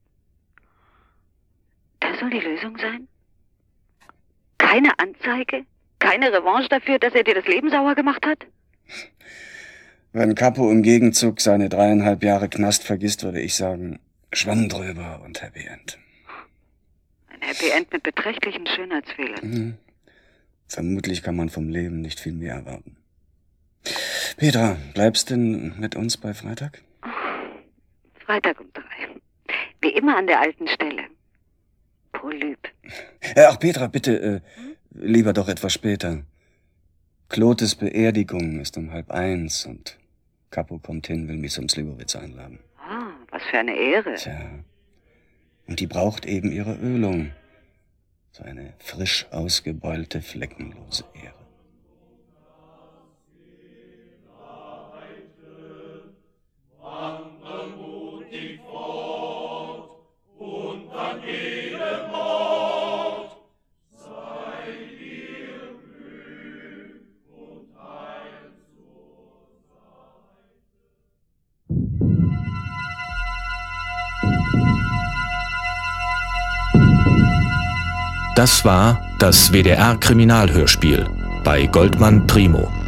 Das soll die Lösung sein? Keine Anzeige? Keine Revanche dafür, dass er dir das Leben sauer gemacht hat? Wenn Capo im Gegenzug seine 3,5 Jahre Knast vergisst, würde ich sagen, Schwamm drüber und Happy End. Ein Happy End mit beträchtlichen Schönheitsfehlern. Vermutlich kann man vom Leben nicht viel mehr erwarten. Petra, bleibst denn mit uns bei Freitag? Freitag um 3. Wie immer an der alten Stelle. Polyp. Ach, Petra, bitte, lieber doch etwas später. Klotes Beerdigung ist um 12:30 und Capo kommt hin, will mich zum Slivovitz einladen. Ah, was für eine Ehre. Tja, und die braucht eben ihre Ölung. So eine frisch ausgebeulte, fleckenlose Ehre. Das war das WDR-Kriminalhörspiel bei Goldmann Primo.